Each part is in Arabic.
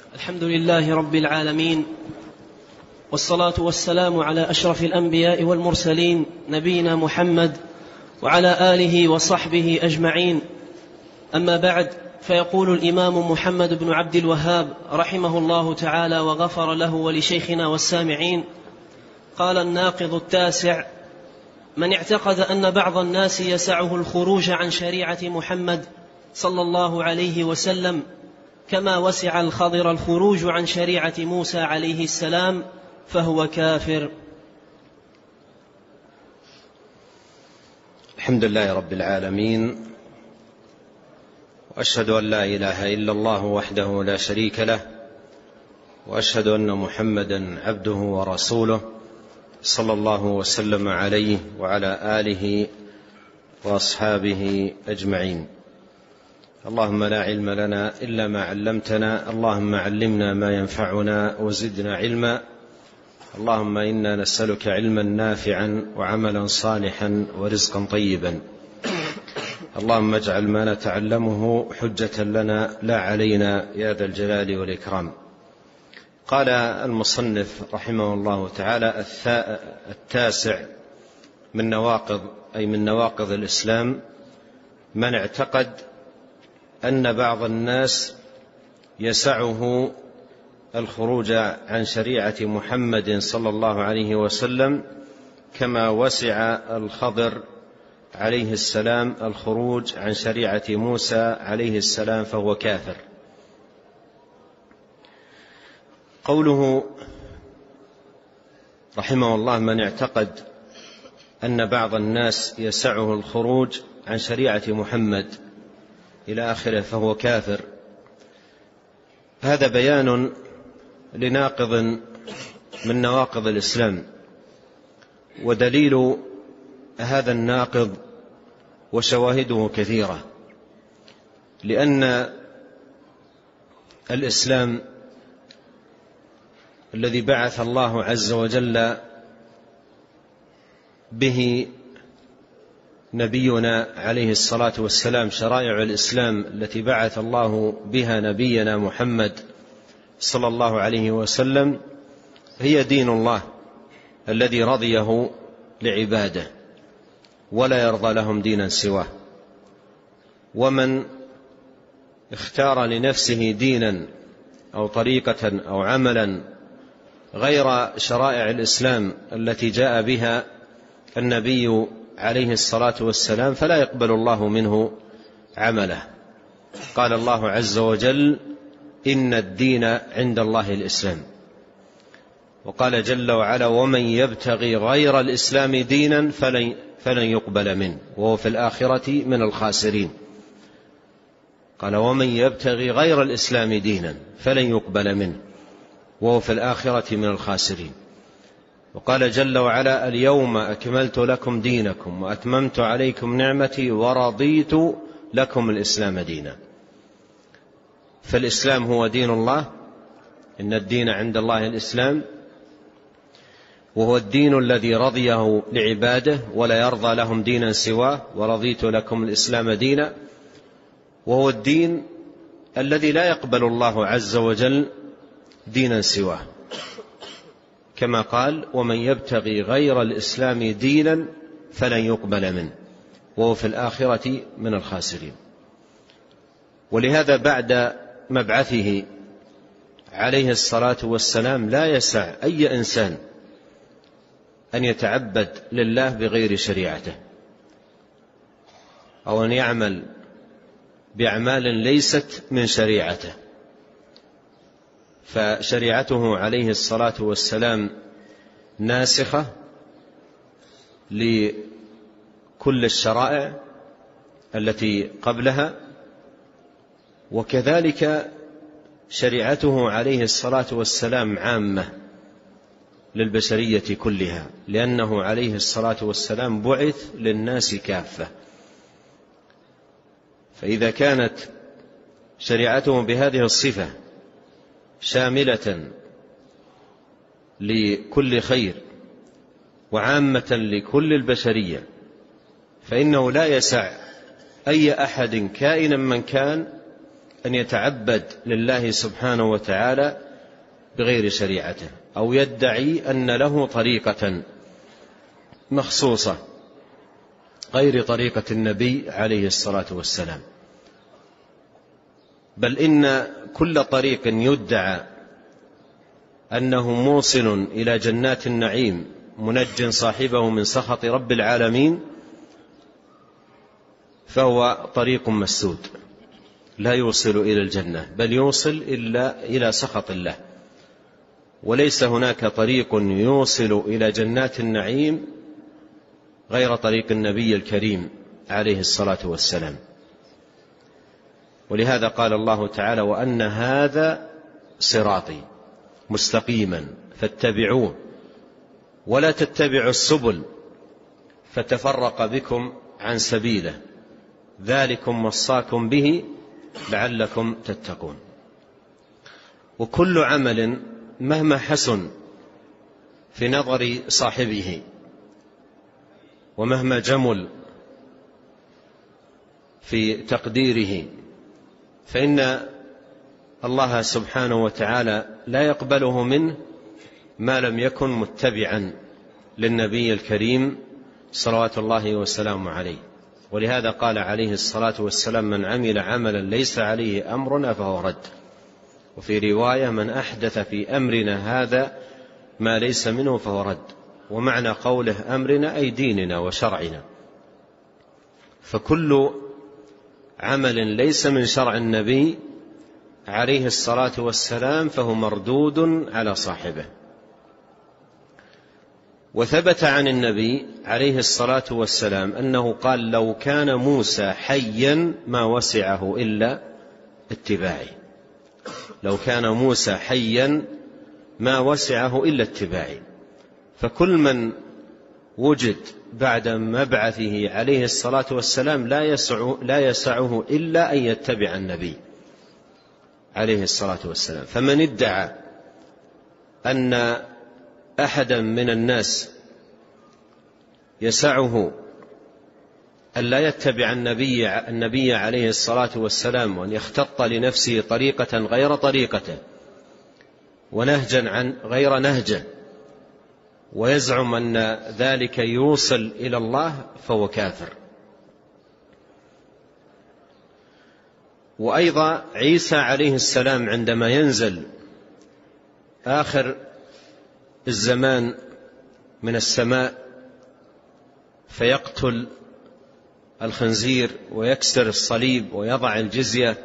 الحمد لله رب العالمين، والصلاة والسلام على أشرف الأنبياء والمرسلين نبينا محمد وعلى آله وصحبه أجمعين. أما بعد، فيقول الإمام محمد بن عبد الوهاب رحمه الله تعالى وغفر له ولشيخنا والسامعين: قال الناقض التاسع: من اعتقد أن بعض الناس يسعه الخروج عن شريعة محمد صلى الله عليه وسلم كما وسع الخضر الخروج عن شريعة موسى عليه السلام فهو كافر. الحمد لله رب العالمين، وأشهد أن لا إله إلا الله وحده لا شريك له، وأشهد أن محمدا عبده ورسوله صلى الله وسلم عليه وعلى آله وأصحابه أجمعين. اللهم لا علم لنا إلا ما علمتنا، اللهم علمنا ما ينفعنا وزدنا علما. اللهم إنا نسألك علما نافعا وعملا صالحا ورزقا طيبا. اللهم اجعل ما نتعلمه حجة لنا لا علينا يا ذا الجلال والإكرام. قال المصنف رحمه الله تعالى: التاسع من نواقض الإسلام: من اعتقد أن بعض الناس يسعه الخروج عن شريعة محمد صلى الله عليه وسلم كما وسع الخضر عليه السلام الخروج عن شريعة موسى عليه السلام فهو كافر. قوله رحمه الله: من اعتقد أن بعض الناس يسعه الخروج عن شريعة محمد إلى آخره فهو كافر، هذا بيان لناقض من نواقض الإسلام. ودليل هذا الناقض وشواهده كثيرة، لأن الإسلام الذي بعث الله عز وجل به نبينا عليه الصلاة والسلام، شرائع الإسلام التي بعث الله بها نبينا محمد صلى الله عليه وسلم هي دين الله الذي رضيه لعباده ولا يرضى لهم دينا سواه. ومن اختار لنفسه دينا أو طريقة أو عملا غير شرائع الإسلام التي جاء بها النبي عليه الصلاة والسلام فلا يقبل الله منه عمله. قال الله عز وجل: إن الدين عند الله الإسلام. وقال جل وعلا: ومن يبتغي غير الإسلام دينا فلن يقبل منه وهو في الآخرة من الخاسرين. قال: ومن يبتغي غير الإسلام دينا فلن يقبل منه وهو في الآخرة من الخاسرين. وقال جل وعلا: اليوم أكملت لكم دينكم وأتممت عليكم نعمتي ورضيت لكم الإسلام دينا. فالإسلام هو دين الله، إن الدين عند الله الإسلام، وهو الدين الذي رضيه لعباده ولا يرضى لهم دينا سواه، ورضيت لكم الإسلام دينا. وهو الدين الذي لا يقبل الله عز وجل دينا سواه، كما قال: ومن يبتغي غير الإسلام دينا فلن يقبل منه وهو في الآخرة من الخاسرين. ولهذا بعد مبعثه عليه الصلاة والسلام لا يسع أي إنسان أن يتعبد لله بغير شريعته، أو أن يعمل بأعمال ليست من شريعته. فشريعته عليه الصلاة والسلام ناسخة لكل الشرائع التي قبلها، وكذلك شريعته عليه الصلاة والسلام عامة للبشرية كلها، لأنه عليه الصلاة والسلام بعث للناس كافة. فإذا كانت شريعته بهذه الصفة شاملة لكل خير وعامة لكل البشرية، فإنه لا يسع أي أحد كائنا من كان أن يتعبد لله سبحانه وتعالى بغير شريعته، أو يدعي أن له طريقة مخصوصة غير طريقة النبي عليه الصلاة والسلام. بل إن كل طريق يدعى أنه موصل إلى جنات النعيم منج صاحبه من سخط رب العالمين فهو طريق مسدود لا يوصل إلى الجنة، بل يوصل إلا إلى سخط الله. وليس هناك طريق يوصل إلى جنات النعيم غير طريق النبي الكريم عليه الصلاة والسلام. ولهذا قال الله تعالى: وأن هذا صراطي مستقيما فاتبعوه ولا تتبعوا السبل فتفرق بكم عن سبيله ذلكم وصاكم به لعلكم تتقون. وكل عمل مهما حسن في نظر صاحبه ومهما جمل في تقديره فإن الله سبحانه وتعالى لا يقبله منه ما لم يكن متبعا للنبي الكريم صلوات الله وسلامه عليه. ولهذا قال عليه الصلاة والسلام: من عمل عملا ليس عليه أمرنا فهو رد. وفي رواية: من أحدث في أمرنا هذا ما ليس منه فهو رد. ومعنى قوله أمرنا أي ديننا وشرعنا. فكل عمل ليس من شرع النبي عليه الصلاة والسلام فهو مردود على صاحبه. وثبت عن النبي عليه الصلاة والسلام أنه قال: لو كان موسى حيا ما وسعه إلا اتباعي. لو كان موسى حيا ما وسعه إلا اتباعي. فكل من وجد بعد مبعثه عليه الصلاة والسلام لا يسعه إلا أن يتبع النبي عليه الصلاة والسلام. فمن ادعى أن أحدا من الناس يسعه أن لا يتبع النبي عليه الصلاة والسلام، وأن يختط لنفسه طريقة غير طريقته ونهجا غير نهجه، ويزعم أن ذلك يوصل إلى الله، فهو كافر. وأيضا عيسى عليه السلام عندما ينزل آخر الزمان من السماء فيقتل الخنزير ويكسر الصليب ويضع الجزية،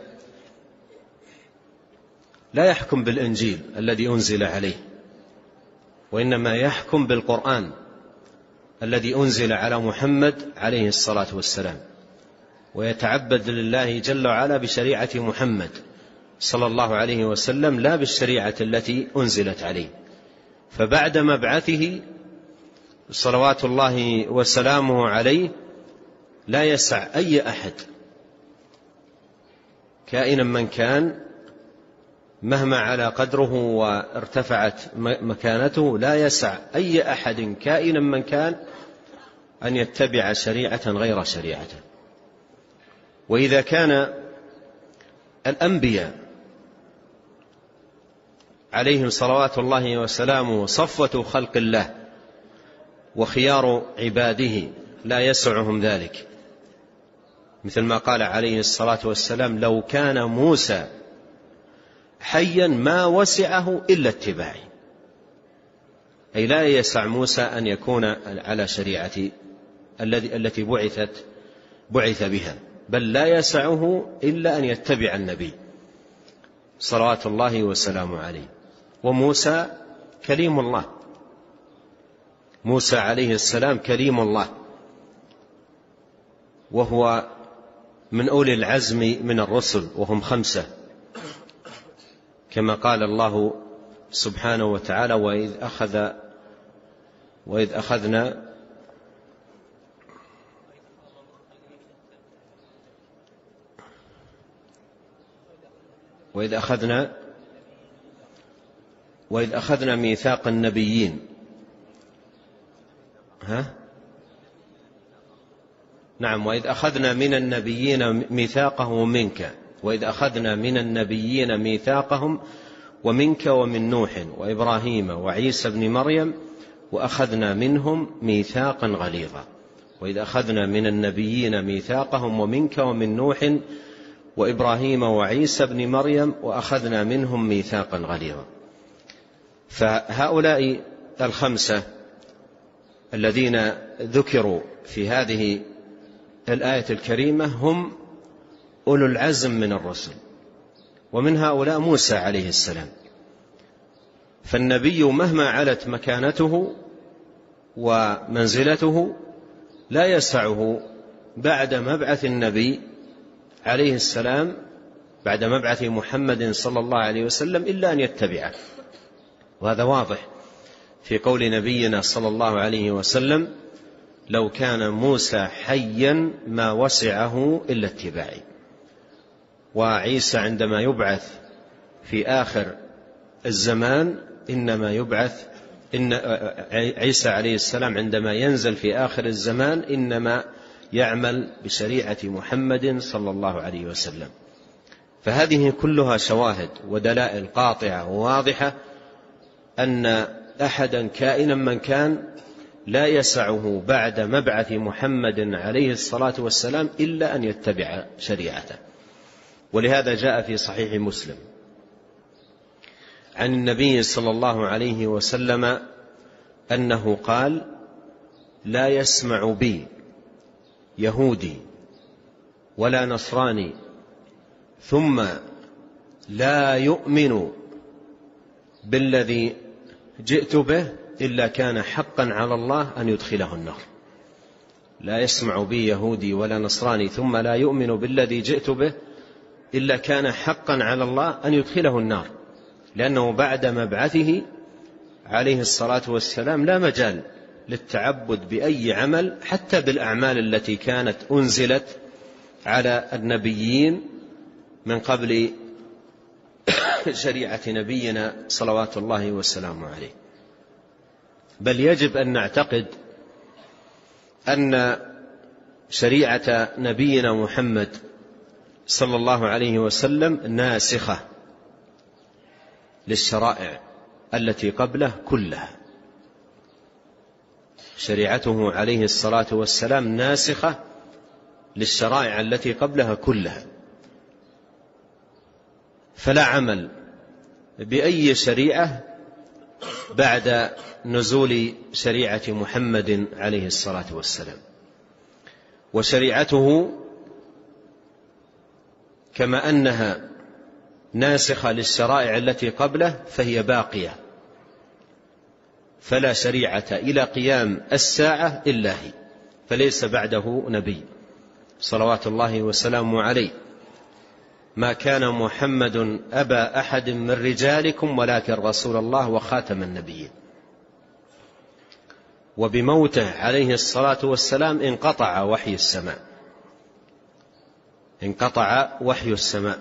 لا يحكم بالإنجيل الذي أنزل عليه، وإنما يحكم بالقرآن الذي أنزل على محمد عليه الصلاة والسلام، ويتعبد لله جل وعلا بشريعة محمد صلى الله عليه وسلم لا بالشريعة التي أنزلت عليه. فبعد مبعثه صلوات الله وسلامه عليه لا يسع أي أحد كائنا من كان مهما على قدره وارتفعت مكانته، لا يسع أي أحد كائنا من كان أن يتبع شريعة غير شريعته. وإذا كان الأنبياء عليهم صلوات الله وسلامه صفوة خلق الله وخيار عباده لا يسعهم ذلك، مثل ما قال عليه الصلاة والسلام: لو كان موسى حيا ما وسعه إلا اتباعي. أي لا يسع موسى أن يكون على شريعة التي بعث بها، بل لا يسعه إلا أن يتبع النبي صلوات الله وسلامه عليه. وموسى كليم الله، موسى عليه السلام كليم الله، وهو من أولي العزم من الرسل، وهم 5 كما قال الله سبحانه وتعالى: وإذ أخذنا ميثاق النبيين. نعم، وإذ أخذنا من النبيين ميثاقهم منك وإذ أخذنا من النبيين ميثاقهم ومنك ومن نوح وإبراهيم وعيسى ابن مريم وأخذنا منهم ميثاقا غليظا. وإذ أخذنا من النبيين ميثاقهم ومنك ومن نوح وإبراهيم وعيسى ابن مريم وأخذنا منهم ميثاقا غليظا. فهؤلاء الخمسة الذين ذكروا في هذه الآية الكريمة هم أولو العزم من الرسل، ومن هؤلاء موسى عليه السلام. فالنبي مهما علت مكانته ومنزلته لا يسعه بعد مبعث النبي عليه السلام، بعد مبعث محمد صلى الله عليه وسلم، إلا أن يتبعه. وهذا واضح في قول نبينا صلى الله عليه وسلم: لو كان موسى حيا ما وسعه إلا اتباعي. وعيسى عندما يبعث في آخر الزمان إنما يبعث عيسى عليه السلام عندما ينزل في آخر الزمان إنما يعمل بشريعة محمد صلى الله عليه وسلم. فهذه كلها شواهد ودلائل قاطعة وواضحة أن أحدا كائنا من كان لا يسعه بعد مبعث محمد عليه الصلاة والسلام إلا أن يتبع شريعته. ولهذا جاء في صحيح مسلم عن النبي صلى الله عليه وسلم أنه قال: لا يسمع بي يهودي ولا نصراني ثم لا يؤمن بالذي جئت به إلا كان حقا على الله أن يدخله النار. لا يسمع بي يهودي ولا نصراني ثم لا يؤمن بالذي جئت به إلا كان حقا على الله أن يدخله النار، لأنه بعد مبعثه عليه الصلاة والسلام لا مجال للتعبد بأي عمل، حتى بالأعمال التي كانت أنزلت على النبيين من قبل شريعة نبينا صلوات الله والسلام عليه. بل يجب أن نعتقد أن شريعة نبينا محمد صلى الله عليه وسلم ناسخة للشرائع التي قبله كلها. شريعته عليه الصلاة والسلام ناسخة للشرائع التي قبلها كلها، فلا عمل بأي شريعة بعد نزول شريعة محمد عليه الصلاة والسلام. وشريعته كما أنها ناسخة للشرائع التي قبله فهي باقية، فلا شريعة إلى قيام الساعة إلا هي، فليس بعده نبي صلوات الله وسلامه عليه. ما كان محمد أبا أحد من رجالكم ولكن رسول الله وخاتم النبيين. وبموته عليه الصلاة والسلام انقطع وحي السماء، انقطع وحي السماء،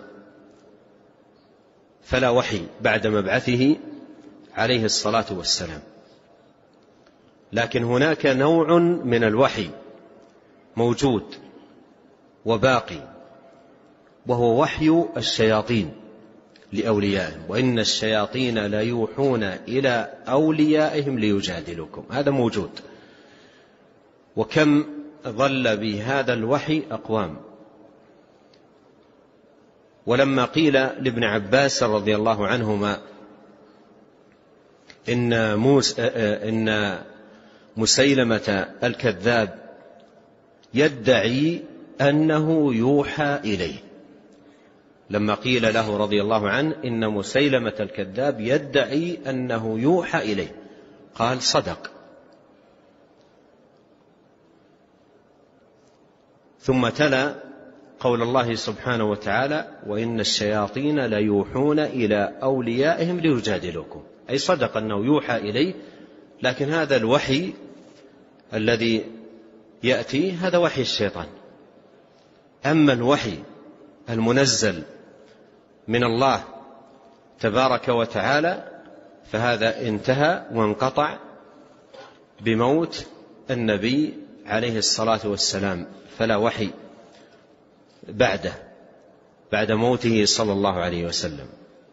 فلا وحي بعد مبعثه عليه الصلاة والسلام. لكن هناك نوع من الوحي موجود وباقي، وهو وحي الشياطين لأوليائهم، وإن الشياطين ليوحون إلى أوليائهم ليجادلوكم. هذا موجود. وكم ظل بهذا الوحي أقوام. ولما قيل لابن عباس رضي الله عنهما إن مسيلمة الكذاب يدعي أنه يوحى إليه، لما قيل له رضي الله عنه إن مسيلمة الكذاب يدعي أنه يوحى إليه، قال: صدق. ثم تلا قول الله سبحانه وتعالى: وإن الشياطين ليوحون إلى أوليائهم ليجادلوكم. أي صدق أنه يوحى إليه، لكن هذا الوحي الذي يأتي هذا وحي الشيطان. أما الوحي المنزل من الله تبارك وتعالى فهذا انتهى وانقطع بموت النبي عليه الصلاة والسلام، فلا وحي بعده. بعد موته صلى الله عليه وسلم.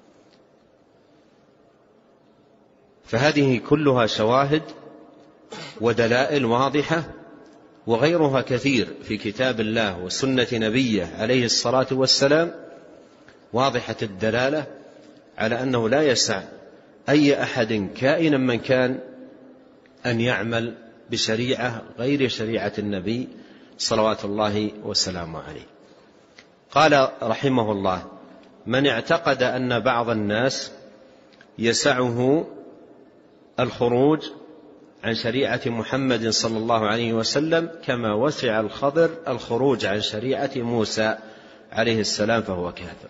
فهذه كلها شواهد ودلائل واضحة، وغيرها كثير في كتاب الله وسنة نبيه عليه الصلاة والسلام، واضحة الدلالة على أنه لا يسع أي أحد كائنا من كان أن يعمل بشريعة غير شريعة النبي صلوات الله وسلامه عليه. قال رحمه الله: من اعتقد أن بعض الناس يسعه الخروج عن شريعة محمد صلى الله عليه وسلم كما وسع الخضر الخروج عن شريعة موسى عليه السلام فهو كافر.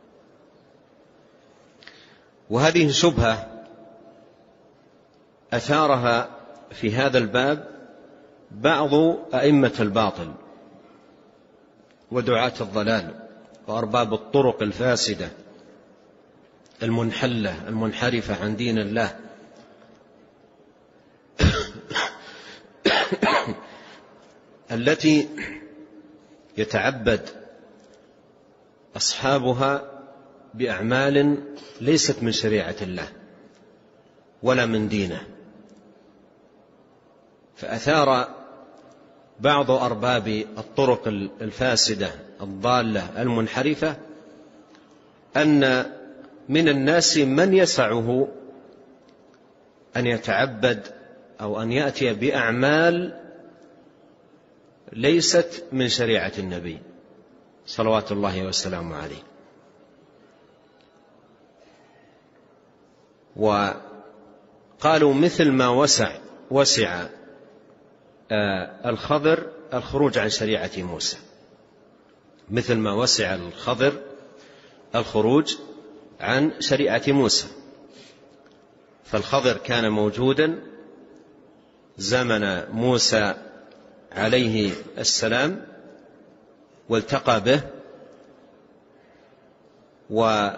وهذه شبهة أثارها في هذا الباب بعض أئمة الباطل ودعاة الضلال وأرباب الطرق الفاسدة المنحلة المنحرفة عن دين الله، التي يتعبد أصحابها بأعمال ليست من شريعة الله ولا من دينه. فأثار بعض أرباب الطرق الفاسدة الضالة المنحرفة أن من الناس من يسعه أن يتعبد أو أن يأتي بأعمال ليست من شريعة النبي صلوات الله وسلامه عليه. وقالوا مثل ما وسع الخضر الخروج عن شريعة موسى، مثل ما وسع الخضر الخروج عن شريعة موسى. فالخضر كان موجودا زمن موسى عليه السلام والتقى به وأتى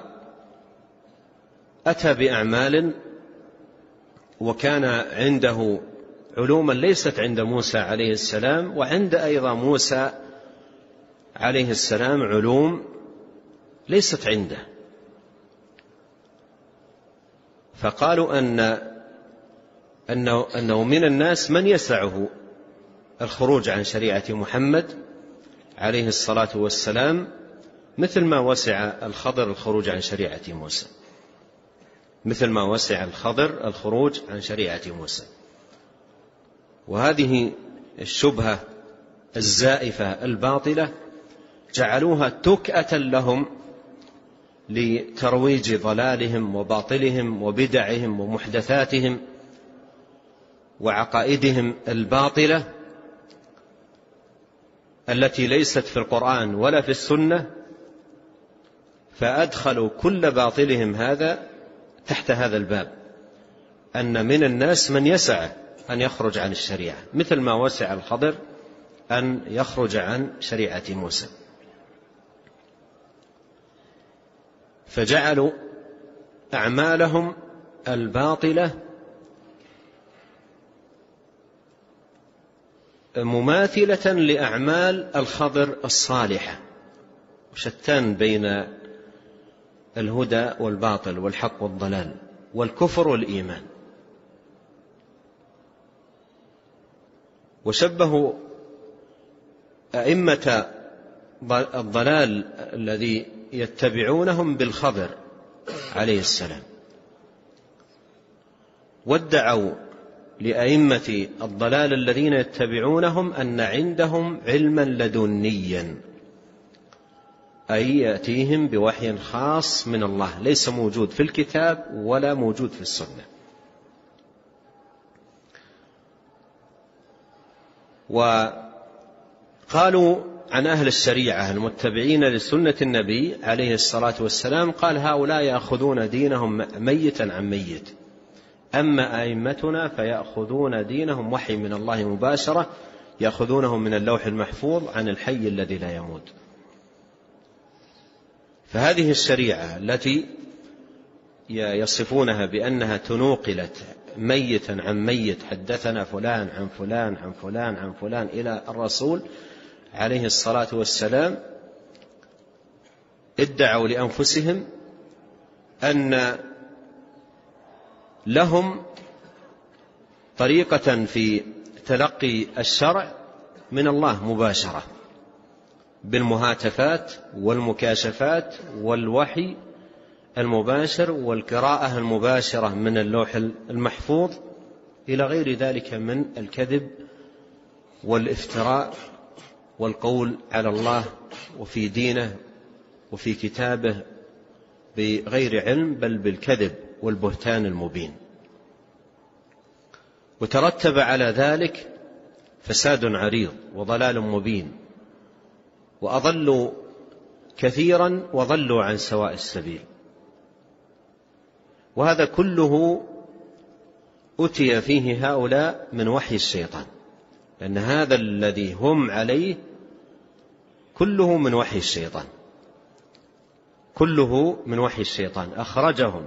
بأعمال، وكان عنده علوما ليست عند موسى عليه السلام، وعند أيضا موسى عليه السلام علوم ليست عنده. فقالوا أنه من الناس من يسعه الخروج عن شريعة محمد عليه الصلاة والسلام مثل ما وسع الخضر الخروج عن شريعة موسى، مثل ما وسع الخضر الخروج عن شريعة موسى. وهذه الشبهة الزائفة الباطلة جعلوها تكأة لهم لترويج ضلالهم وباطلهم وبدعهم ومحدثاتهم وعقائدهم الباطلة التي ليست في القرآن ولا في السنة، فأدخلوا كل باطلهم هذا تحت هذا الباب، أن من الناس من يسعى أن يخرج عن الشريعة مثل ما وسع الخضر أن يخرج عن شريعة موسى. فجعلوا أعمالهم الباطلة مماثلة لأعمال الخضر الصالحة، وشتان بين الهدى والباطل والحق والضلال والكفر والإيمان. وشبهوا أئمة الضلال الذي يتبعونهم بالخضر عليه السلام، وادعوا لأئمة الضلال الذين يتبعونهم أن عندهم علما لدنيا، أي يأتيهم بوحي خاص من الله ليس موجود في الكتاب ولا موجود في السنة. وقالوا عن أهل الشريعة المتبعين لسنة النبي عليه الصلاة والسلام، قال هؤلاء يأخذون دينهم ميتا عن ميت، أما أئمتنا فيأخذون دينهم وحي من الله مباشرة، يأخذونه من اللوح المحفوظ عن الحي الذي لا يموت. فهذه الشريعة التي يصفونها بأنها تنوقلت ميتا عن ميت، حدثنا فلان عن فلان عن فلان عن فلان إلى الرسول عليه الصلاة والسلام، ادعوا لأنفسهم أن لهم طريقة في تلقي الشرع من الله مباشرة بالمهاتفات والمكاشفات والوحي المباشر والقراءة المباشرة من اللوح المحفوظ إلى غير ذلك من الكذب والافتراء والقول على الله وفي دينه وفي كتابه بغير علم، بل بالكذب والبهتان المبين. وترتب على ذلك فساد عريض وضلال مبين، وأضلوا كثيرا وضلوا عن سواء السبيل. وهذا كله أتي فيه هؤلاء من وحي الشيطان، لأن هذا الذي هم عليه كله من وحي الشيطان، كله من وحي الشيطان، أخرجهم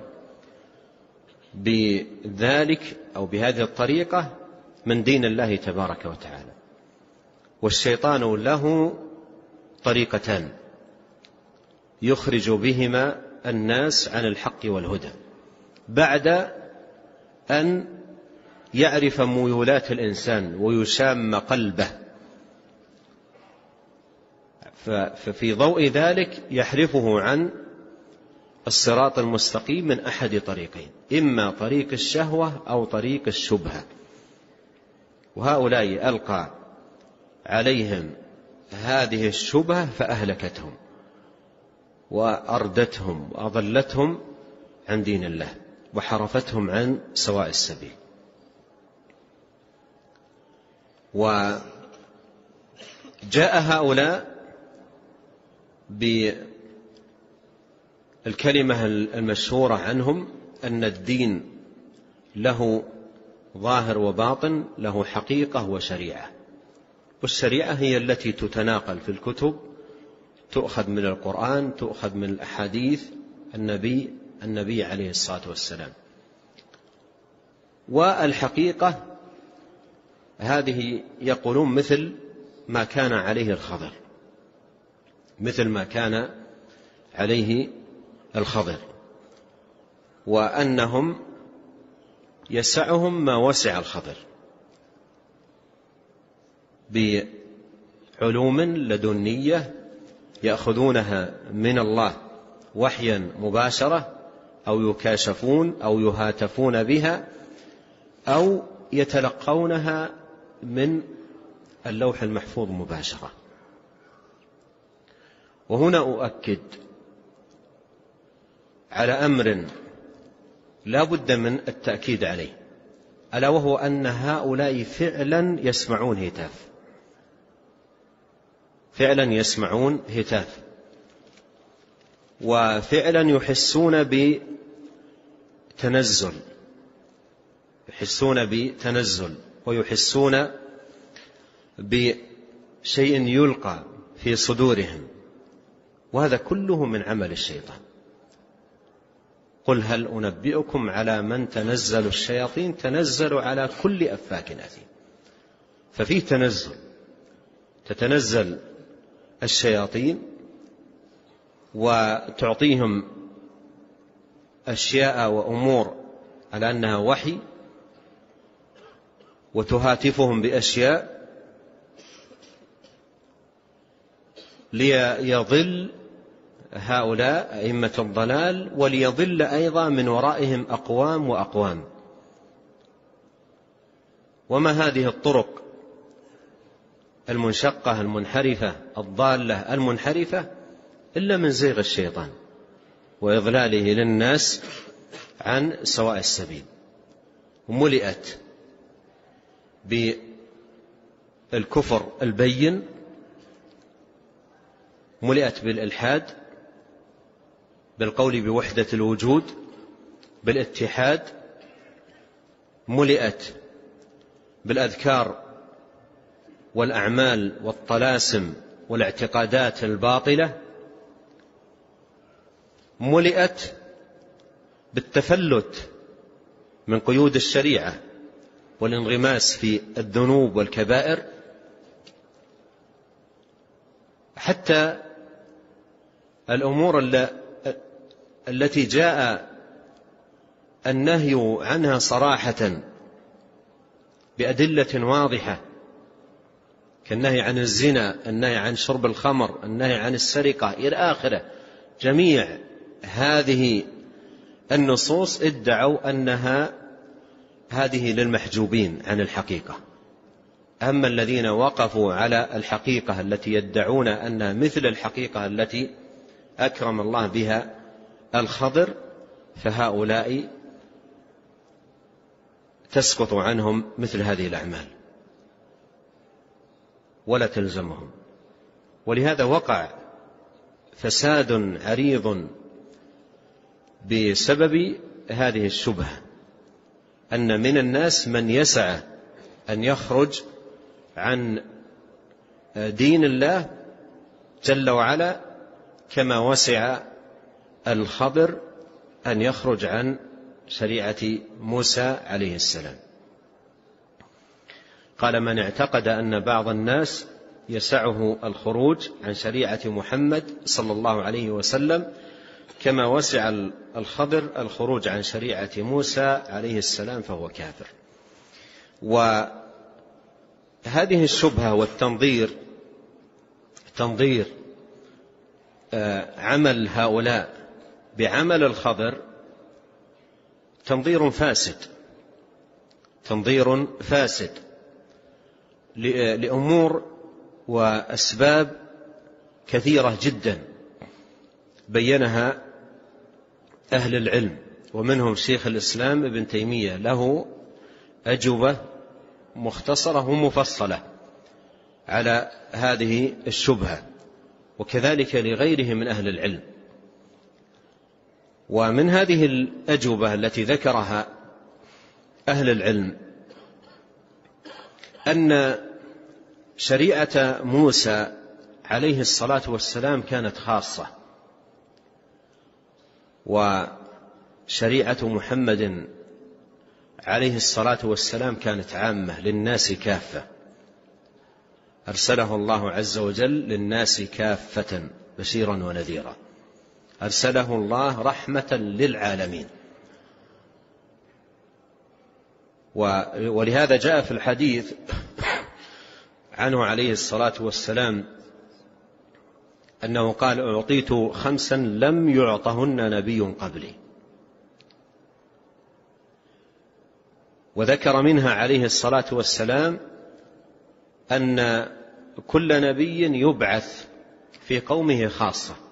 بذلك أو بهذه الطريقة من دين الله تبارك وتعالى. والشيطان له طريقتان يخرج بهما الناس عن الحق والهدى بعد أن يعرف ميولات الإنسان ويشام قلبه، ففي ضوء ذلك يحرفه عن الصراط المستقيم من أحد طريقين، إما طريق الشهوة أو طريق الشبهة. وهؤلاء ألقى عليهم هذه الشبهة فأهلكتهم وأردتهم وأضلتهم عن دين الله وحرفتهم عن سواء السبيل. وجاء هؤلاء بالكلمة المشهورة عنهم أن الدين له ظاهر وباطن، له حقيقة وشريعة. والشريعة هي التي تتناقل في الكتب، تؤخذ من القرآن، تؤخذ من الأحاديث النبي عليه الصلاة والسلام. والحقيقة هذه يقولون مثل ما كان عليه الخضر، مثل ما كان عليه الخضر، وأنهم يسعهم ما وسع الخضر بعلوم لدنية يأخذونها من الله وحيا مباشرة، أو يكاشفون أو يهاتفون بها، أو يتلقونها من اللوح المحفوظ مباشرة. وهنا أؤكد على أمر لا بد من التأكيد عليه، ألا وهو أن هؤلاء فعلا يسمعون هتاف، فعلا يسمعون هتاف، وفعلا يحسون بتنزل، يحسون بتنزل، ويحسون بشيء يلقى في صدورهم، وهذا كله من عمل الشيطان. قل هل أنبئكم على من تنزل الشياطين؟ تنزل على كل أفاك أثيم. ففيه تنزل، تتنزل الشياطين وتعطيهم أشياء وأمور على أنها وحي، وتهاتفهم بأشياء ليضل هؤلاء أئمة الضلال، وليضل أيضا من ورائهم أقوام وأقوام. وما هذه الطرق المنشقة المنحرفة الضالة المنحرفة إلا من زيغ الشيطان وإضلاله للناس عن سواء السبيل. وملئت بالكفر البين، ملئت بالإلحاد، بالقول بوحدة الوجود، بالاتحاد، ملئت بالأذكار والأعمال والطلاسم والاعتقادات الباطلة، ملئت بالتفلت من قيود الشريعة والانغماس في الذنوب والكبائر، حتى الأمور التي جاء النهي عنها صراحة بأدلة واضحة، كالنهي عن الزنا، النهي عن شرب الخمر، النهي عن السرقة إلى آخره، جميع هذه النصوص ادعوا أنها هذه للمحجوبين عن الحقيقة. أما الذين وقفوا على الحقيقة التي يدعون أنها مثل الحقيقة التي أكرم الله بها الخضر، فهؤلاء تسقط عنهم مثل هذه الأعمال ولا تلزمهم. ولهذا وقع فساد عريض بسبب هذه الشبهة، أن من الناس من يسعى أن يخرج عن دين الله جل وعلا كما وسع الخضر أن يخرج عن شريعة موسى عليه السلام. قال: من اعتقد أن بعض الناس يسعه الخروج عن شريعة محمد صلى الله عليه وسلم كما وسع الخضر الخروج عن شريعة موسى عليه السلام فهو كافر. وهذه الشبهة والتنظير، تنظير عمل هؤلاء بعمل الخضر، تنظير فاسد لأمور وأسباب كثيرة جدا بينها أهل العلم، ومنهم شيخ الإسلام ابن تيمية، له أجوبة مختصرة ومفصلة على هذه الشبهة، وكذلك لغيره من أهل العلم. ومن هذه الأجوبة التي ذكرها أهل العلم أن شريعة موسى عليه الصلاة والسلام كانت خاصة، وشريعة محمد عليه الصلاة والسلام كانت عامة للناس كافة، أرسله الله عز وجل للناس كافة بشيرا ونذيرا، أرسله الله رحمة للعالمين. ولهذا جاء في الحديث عنه عليه الصلاة والسلام أنه قال: أعطيت 5 لم يعطهن نبي قبلي. وذكر منها عليه الصلاة والسلام أن كل نبي يبعث في قومه خاصة،